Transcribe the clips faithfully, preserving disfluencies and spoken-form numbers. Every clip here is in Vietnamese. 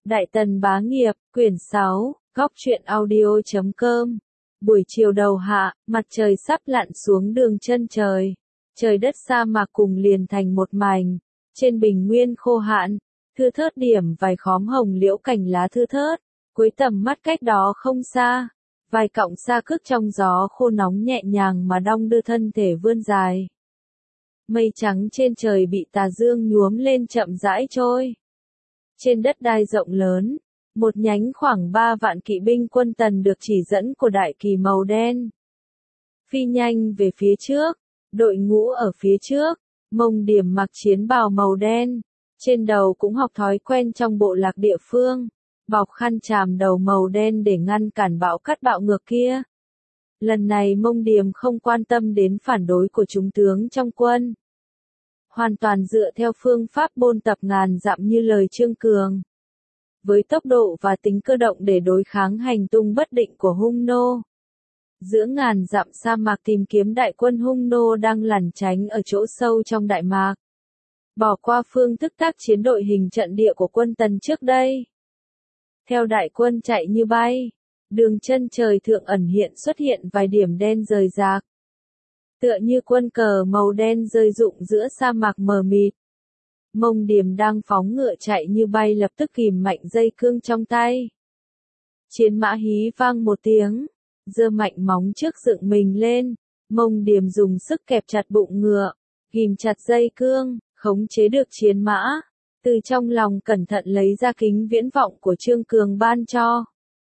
Đại Tần Bá Nghiệp, quyển sáu, góc truyện audio chấm com. Buổi chiều đầu hạ, mặt trời sắp lặn xuống đường chân trời. Trời đất sa mạc cùng liền thành một mảnh. Trên bình nguyên khô hạn, thưa thớt điểm vài khóm hồng liễu cành lá thưa thớt. Cuối tầm mắt cách đó không xa, vài cọng sa cước trong gió khô nóng nhẹ nhàng mà đong đưa thân thể vươn dài. Mây trắng trên trời bị tà dương nhuốm lên chậm rãi trôi. Trên đất đai rộng lớn, một nhánh khoảng ba vạn kỵ binh quân Tần được chỉ dẫn của đại kỳ màu đen. Phi nhanh về phía trước, đội ngũ ở phía trước, Mông Điểm mặc chiến bào màu đen, trên đầu cũng học thói quen trong bộ lạc địa phương, bọc khăn tràm đầu màu đen để ngăn cản bão cát bạo ngược kia. Lần này Mông Điểm không quan tâm đến phản đối của chúng tướng trong quân. Hoàn toàn dựa theo phương pháp bôn tập ngàn dặm như lời Trương Cường. Với tốc độ và tính cơ động để đối kháng hành tung bất định của Hung Nô. Giữa ngàn dặm sa mạc tìm kiếm đại quân Hung Nô đang lẩn tránh ở chỗ sâu trong Đại Mạc. Bỏ qua phương thức tác chiến đội hình trận địa của quân Tần trước đây. Theo đại quân chạy như bay, đường chân trời thượng ẩn hiện xuất hiện vài điểm đen rời rạc. Tựa như quân cờ màu đen rơi rụng giữa sa mạc mờ mịt. Mông Điểm đang phóng ngựa chạy như bay lập tức kìm mạnh dây cương trong tay. Chiến mã hí vang một tiếng, giơ mạnh móng trước dựng mình lên, Mông Điểm dùng sức kẹp chặt bụng ngựa, ghim chặt dây cương, khống chế được chiến mã, từ trong lòng cẩn thận lấy ra kính viễn vọng của Trương Cường ban cho.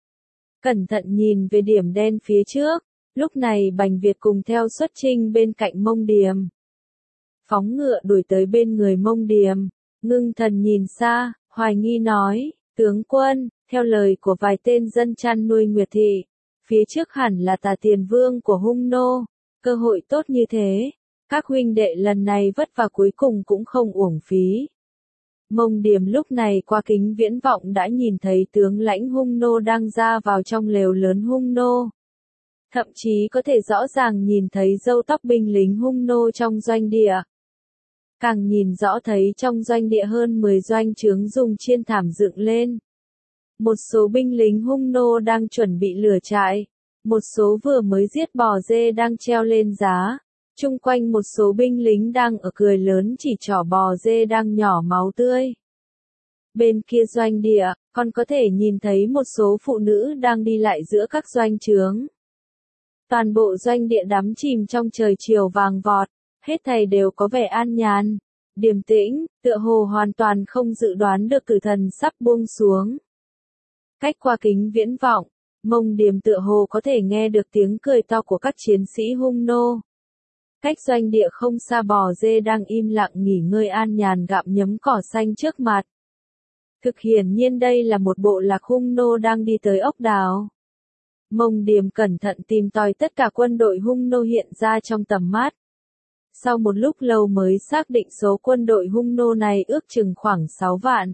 Cẩn thận nhìn về điểm đen phía trước. Lúc này Bành Việt cùng theo xuất chinh bên cạnh Mông Điểm. Phóng ngựa đuổi tới bên người Mông Điểm, ngưng thần nhìn xa, hoài nghi nói, tướng quân, theo lời của vài tên dân chăn nuôi Nguyệt Thị, phía trước hẳn là Tà Tiền Vương của Hung Nô, cơ hội tốt như thế, các huynh đệ lần này vất vả cuối cùng cũng không uổng phí. Mông Điểm lúc này qua kính viễn vọng đã nhìn thấy tướng lãnh Hung Nô đang ra vào trong lều lớn Hung Nô. Thậm chí có thể rõ ràng nhìn thấy râu tóc binh lính Hung Nô trong doanh địa. Càng nhìn rõ thấy trong doanh địa hơn mười doanh trướng dùng chiên thảm dựng lên. Một số binh lính Hung Nô đang chuẩn bị lửa trại, một số vừa mới giết bò dê đang treo lên giá, chung quanh một số binh lính đang ở cười lớn chỉ trỏ bò dê đang nhỏ máu tươi. Bên kia doanh địa, còn có thể nhìn thấy một số phụ nữ đang đi lại giữa các doanh trướng. Toàn bộ doanh địa đắm chìm trong trời chiều vàng vọt, hết thảy đều có vẻ an nhàn, điềm tĩnh, tựa hồ hoàn toàn không dự đoán được tử thần sắp buông xuống. Cách qua kính viễn vọng, Mông Điểm tựa hồ có thể nghe được tiếng cười to của các chiến sĩ Hung Nô. Cách doanh địa không xa bò dê đang im lặng nghỉ ngơi an nhàn gặm nhấm cỏ xanh trước mặt. Thực hiển nhiên đây là một bộ lạc Hung Nô đang đi tới ốc đào. Mông Điểm cẩn thận tìm tòi tất cả quân đội Hung Nô hiện ra trong tầm mắt. Sau một lúc lâu mới xác định số quân đội Hung Nô này ước chừng khoảng sáu vạn.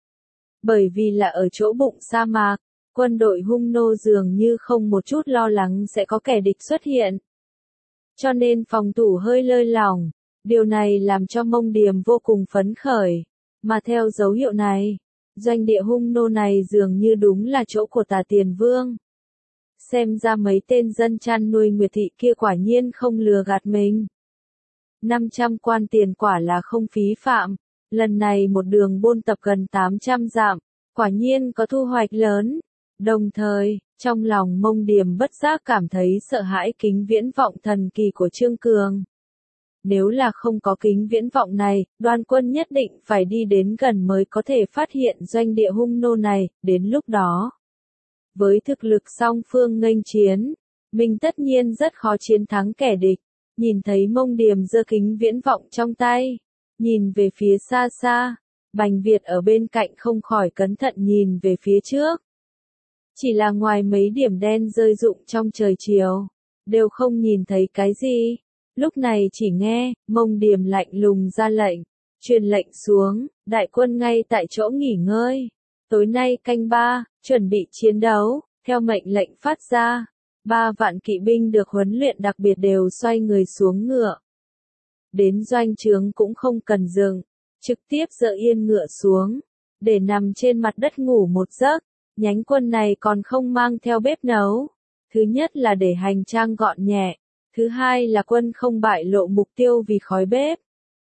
Bởi vì là ở chỗ bụng sa mạc, quân đội Hung Nô dường như không một chút lo lắng sẽ có kẻ địch xuất hiện. Cho nên phòng thủ hơi lơi lỏng, điều này làm cho Mông Điểm vô cùng phấn khởi. Mà theo dấu hiệu này, doanh địa Hung Nô này dường như đúng là chỗ của Tà Tiền Vương. Xem ra mấy tên dân chăn nuôi Nguyệt Thị kia quả nhiên không lừa gạt mình. năm trăm quan tiền quả là không phí phạm, lần này một đường buôn tập gần tám trăm dặm, quả nhiên có thu hoạch lớn. Đồng thời, trong lòng Mông Điểm bất giác cảm thấy sợ hãi kính viễn vọng thần kỳ của Trương Cường. Nếu là không có kính viễn vọng này, đoàn quân nhất định phải đi đến gần mới có thể phát hiện doanh địa Hung Nô này, đến lúc đó. Với thực lực song phương nghênh chiến, mình tất nhiên rất khó chiến thắng kẻ địch. Nhìn thấy Mông Điểm giơ kính viễn vọng trong tay, nhìn về phía xa xa, Bành Việt ở bên cạnh không khỏi cẩn thận nhìn về phía trước. Chỉ là ngoài mấy điểm đen rơi rụng trong trời chiều, đều không nhìn thấy cái gì. Lúc này chỉ nghe, Mông Điểm lạnh lùng ra lệnh, truyền lệnh xuống, đại quân ngay tại chỗ nghỉ ngơi. Tối nay canh ba, chuẩn bị chiến đấu, theo mệnh lệnh phát ra. Ba vạn kỵ binh được huấn luyện đặc biệt đều xoay người xuống ngựa. Đến doanh trướng cũng không cần dừng, trực tiếp dỡ yên ngựa xuống. để nằm trên mặt đất ngủ một giấc. Nhánh quân này còn không mang theo bếp nấu. Thứ nhất là để hành trang gọn nhẹ. Thứ hai là quân không bại lộ mục tiêu vì khói bếp.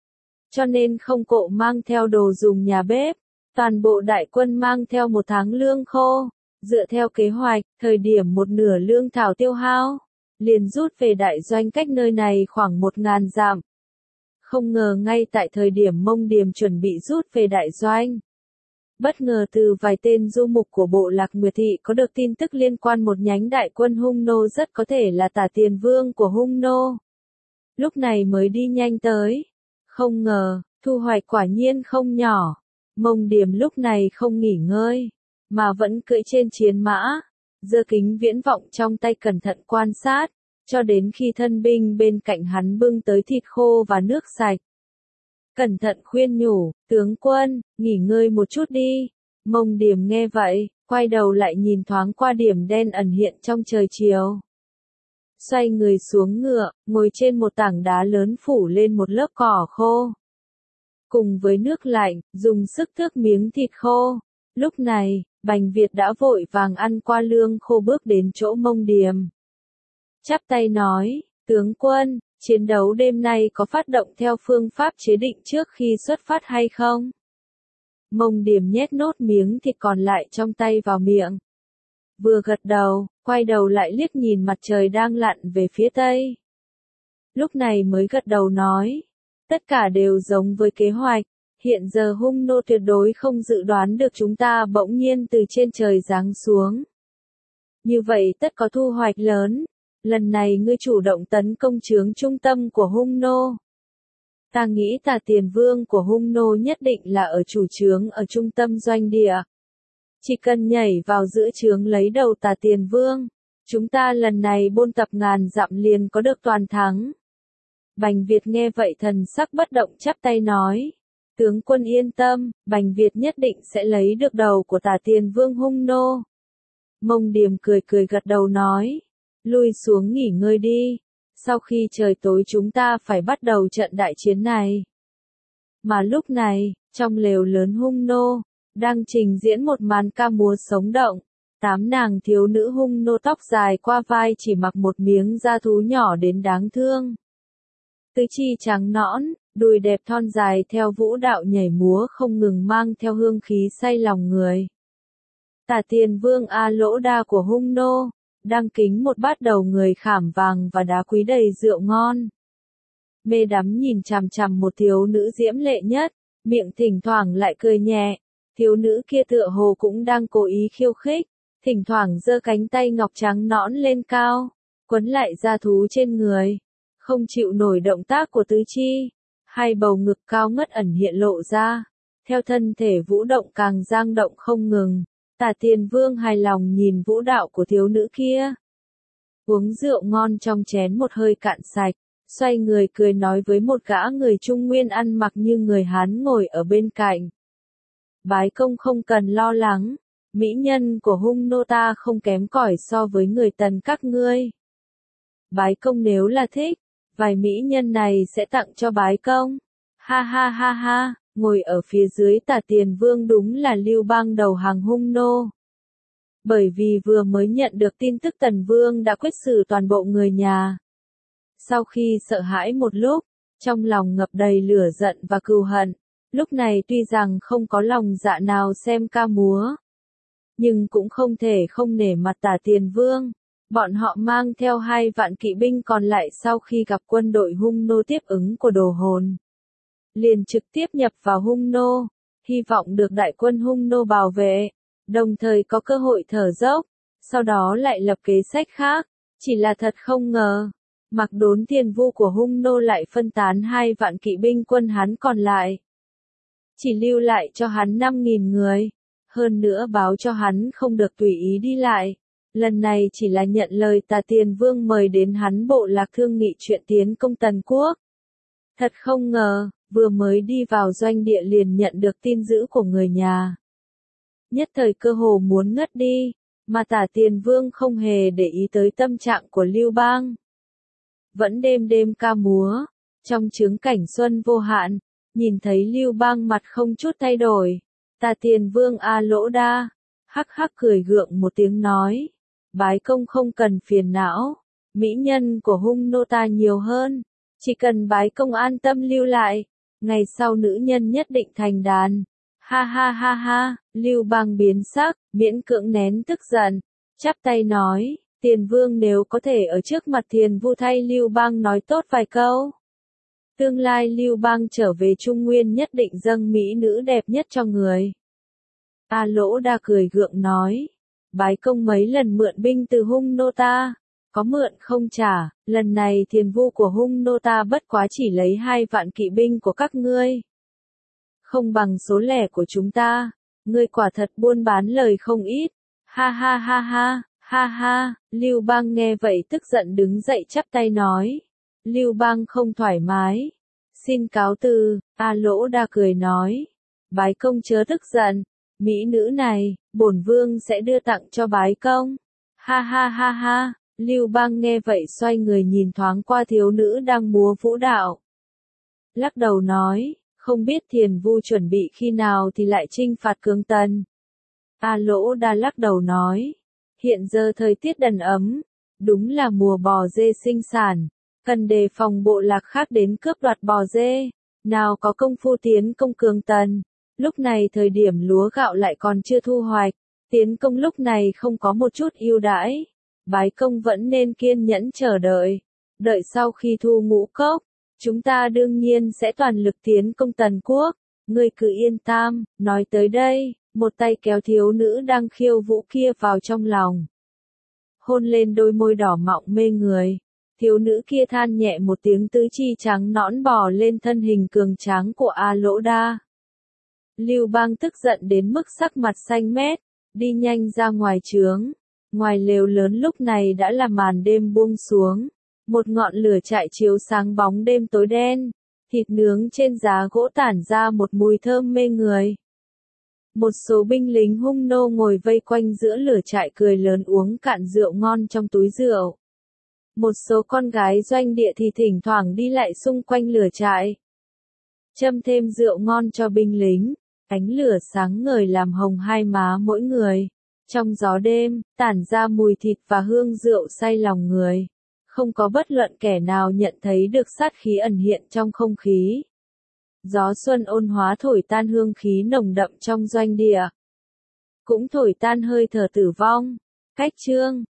Cho nên không cộ mang theo đồ dùng nhà bếp. Toàn bộ đại quân mang theo một tháng lương khô. Dựa theo kế hoạch, thời điểm một nửa lương thảo tiêu hao, liền rút về đại doanh cách nơi này khoảng một ngàn dặm. Không ngờ ngay tại thời điểm Mông Điềm chuẩn bị rút về đại doanh. Bất ngờ từ vài tên du mục của bộ lạc Nguyệt Thị có được tin tức liên quan một nhánh đại quân Hung Nô rất có thể là Tả Tiền Vương của Hung Nô. Lúc này mới đi nhanh tới. Không ngờ, thu hoạch quả nhiên không nhỏ. Mông Điềm lúc này không nghỉ ngơi, mà vẫn cưỡi trên chiến mã, giơ kính viễn vọng trong tay cẩn thận quan sát, cho đến khi thân binh bên cạnh hắn bưng tới thịt khô và nước sạch. Cẩn thận khuyên nhủ, tướng quân, nghỉ ngơi một chút đi. Mông Điềm nghe vậy, quay đầu lại nhìn thoáng qua điểm đen ẩn hiện trong trời chiều. Xoay người xuống ngựa, ngồi trên một tảng đá lớn phủ lên một lớp cỏ khô. Cùng với nước lạnh, dùng sức thước miếng thịt khô. Lúc này, Bành Việt đã vội vàng ăn qua lương khô bước đến chỗ Mông Điềm. Chắp tay nói, tướng quân, chiến đấu đêm nay có phát động theo phương pháp chế định trước khi xuất phát hay không? Mông Điềm nhét nốt miếng thịt còn lại trong tay vào miệng. Vừa gật đầu, quay đầu lại liếc nhìn mặt trời đang lặn về phía tây. Lúc này mới gật đầu nói, tất cả đều giống với kế hoạch. Hiện giờ Hung Nô tuyệt đối không dự đoán được chúng ta bỗng nhiên từ trên trời giáng xuống. Như vậy tất có thu hoạch lớn. Lần này ngươi chủ động tấn công trướng trung tâm của Hung Nô. Ta nghĩ Tả Tiền Vương của Hung Nô nhất định là ở chủ trướng ở trung tâm doanh địa. Chỉ cần nhảy vào giữa trướng lấy đầu Tả Tiền Vương, chúng ta lần này buôn tập ngàn dặm liền có được toàn thắng. Bành Việt nghe vậy thần sắc bất động chắp tay nói. Tướng quân yên tâm, Bành Việt nhất định sẽ lấy được đầu của Tả Tiền Vương Hung Nô. Mông Điềm cười cười gật đầu nói. Lui xuống nghỉ ngơi đi. Sau khi trời tối chúng ta phải bắt đầu trận đại chiến này. Mà lúc này, trong lều lớn Hung Nô, đang trình diễn một màn ca múa sống động. Tám nàng thiếu nữ Hung Nô tóc dài qua vai chỉ mặc một miếng da thú nhỏ đến đáng thương. Tứ chi trắng nõn, đùi đẹp thon dài theo vũ đạo nhảy múa không ngừng mang theo hương khí say lòng người. Tả Tiền Vương A Lỗ Đa của Hung Nô, đang kính một bát đầu người khảm vàng và đá quý đầy rượu ngon. Mê đắm nhìn chằm chằm một thiếu nữ diễm lệ nhất, miệng thỉnh thoảng lại cười nhẹ. Thiếu nữ kia tựa hồ cũng đang cố ý khiêu khích, thỉnh thoảng giơ cánh tay ngọc trắng nõn lên cao, quấn lại da thú trên người. Không chịu nổi động tác của tứ chi, hai bầu ngực cao ngất ẩn hiện lộ ra, theo thân thể vũ động càng dang động không ngừng. Tả Tiền Vương hài lòng nhìn vũ đạo của thiếu nữ kia. Uống rượu ngon trong chén một hơi cạn sạch, xoay người cười nói với một gã người Trung Nguyên ăn mặc như người Hán ngồi ở bên cạnh. Bái công không cần lo lắng, mỹ nhân của Hung Nô ta không kém cỏi so với người Tần các ngươi. Bái công nếu là thích, vài mỹ nhân này sẽ tặng cho bái công. Ha ha ha ha, ngồi ở phía dưới Tả Tiền Vương đúng là Lưu Bang đầu hàng Hung Nô. Bởi vì vừa mới nhận được tin tức Tần Vương đã quyết xử toàn bộ người nhà. Sau khi sợ hãi một lúc, trong lòng ngập đầy lửa giận và cừu hận, lúc này tuy rằng không có lòng dạ nào xem ca múa, nhưng cũng không thể không nể mặt Tả Tiền Vương. Bọn họ mang theo hai vạn kỵ binh còn lại sau khi gặp quân đội Hung Nô tiếp ứng của Đồ Hồn, liền trực tiếp nhập vào Hung Nô, hy vọng được đại quân Hung Nô bảo vệ, đồng thời có cơ hội thở dốc, sau đó lại lập kế sách khác. Chỉ là thật không ngờ, Mặc Đốn Tiền Vu của Hung Nô lại phân tán hai vạn kỵ binh quân hắn còn lại, chỉ lưu lại cho hắn năm nghìn người, hơn nữa báo cho hắn không được tùy ý đi lại. Lần này chỉ là nhận lời Tả Tiền Vương mời đến hắn bộ lạc thương nghị chuyện tiến công Tần Quốc. Thật không ngờ, vừa mới đi vào doanh địa liền nhận được tin dữ của người nhà. Nhất thời cơ hồ muốn ngất đi, mà Tả Tiền Vương không hề để ý tới tâm trạng của Lưu Bang. Vẫn đêm đêm ca múa, trong chướng cảnh xuân vô hạn, nhìn thấy Lưu Bang mặt không chút thay đổi, Ta Tiền Vương A Lỗ Đa, hắc hắc cười gượng một tiếng nói, bái công không cần phiền não, mỹ nhân của hung nô ta nhiều hơn, chỉ cần bái công an tâm lưu lại, ngày sau nữ nhân nhất định thành đàn. Ha ha ha ha, Lưu Bang biến sắc, miễn cưỡng nén tức giận, chắp tay nói, Tiền Vương nếu có thể ở trước mặt Thiền Vu thay Lưu Bang nói tốt vài câu. Tương lai Lưu Bang trở về Trung Nguyên nhất định dâng mỹ nữ đẹp nhất cho người. A Lỗ Đa cười gượng nói, bái công mấy lần mượn binh từ hung nô ta, có mượn không trả, lần này Thiền Vu của hung nô ta bất quá chỉ lấy hai vạn kỵ binh của các ngươi. Không bằng số lẻ của chúng ta, ngươi quả thật buôn bán lời không ít. Ha ha ha ha, ha ha, Lưu Bang nghe vậy tức giận đứng dậy chắp tay nói. Lưu Bang không thoải mái. Xin cáo từ, A Lỗ Đa cười nói. Bái công chớ tức giận, mỹ nữ này, bổn vương sẽ đưa tặng cho bái công. Ha ha ha ha, Lưu Bang nghe vậy xoay người nhìn thoáng qua thiếu nữ đang múa vũ đạo. Lắc đầu nói. Không biết Thiền Vu chuẩn bị khi nào thì lại chinh phạt Cương Tần. A Lỗ Đa lắc đầu nói, hiện giờ thời tiết đần ấm, đúng là mùa bò dê sinh sản, cần đề phòng bộ lạc khác đến cướp đoạt bò dê, nào có công phu tiến công Cương Tần. Lúc này thời điểm lúa gạo lại còn chưa thu hoạch, tiến công lúc này không có một chút ưu đãi, bái công vẫn nên kiên nhẫn chờ đợi, đợi sau khi thu ngũ cốc. Chúng ta đương nhiên sẽ toàn lực tiến công Tần quốc, ngươi cứ yên tâm. Nói tới đây, một tay kéo thiếu nữ đang khiêu vũ kia vào trong lòng. Hôn lên đôi môi đỏ mọng mê người, thiếu nữ kia than nhẹ một tiếng tứ chi trắng nõn bò lên thân hình cường tráng của A Lỗ Đa. Lưu Bang tức giận đến mức sắc mặt xanh mét, đi nhanh ra ngoài trướng. Ngoài lều lớn lúc này đã là màn đêm buông xuống. Một ngọn lửa chạy chiếu sáng bóng đêm tối đen, thịt nướng trên giá gỗ tản ra một mùi thơm mê người. Một số binh lính hung nô ngồi vây quanh giữa lửa trại cười lớn uống cạn rượu ngon trong túi rượu. Một số con gái doanh địa thì thỉnh thoảng đi lại xung quanh lửa trại. Châm thêm rượu ngon cho binh lính, ánh lửa sáng ngời làm hồng hai má mỗi người. Trong gió đêm, tản ra mùi thịt và hương rượu say lòng người. Không có bất luận kẻ nào nhận thấy được sát khí ẩn hiện trong không khí. Gió xuân ôn hóa thổi tan hương khí nồng đậm trong doanh địa. Cũng thổi tan hơi thở tử vong. Cách chương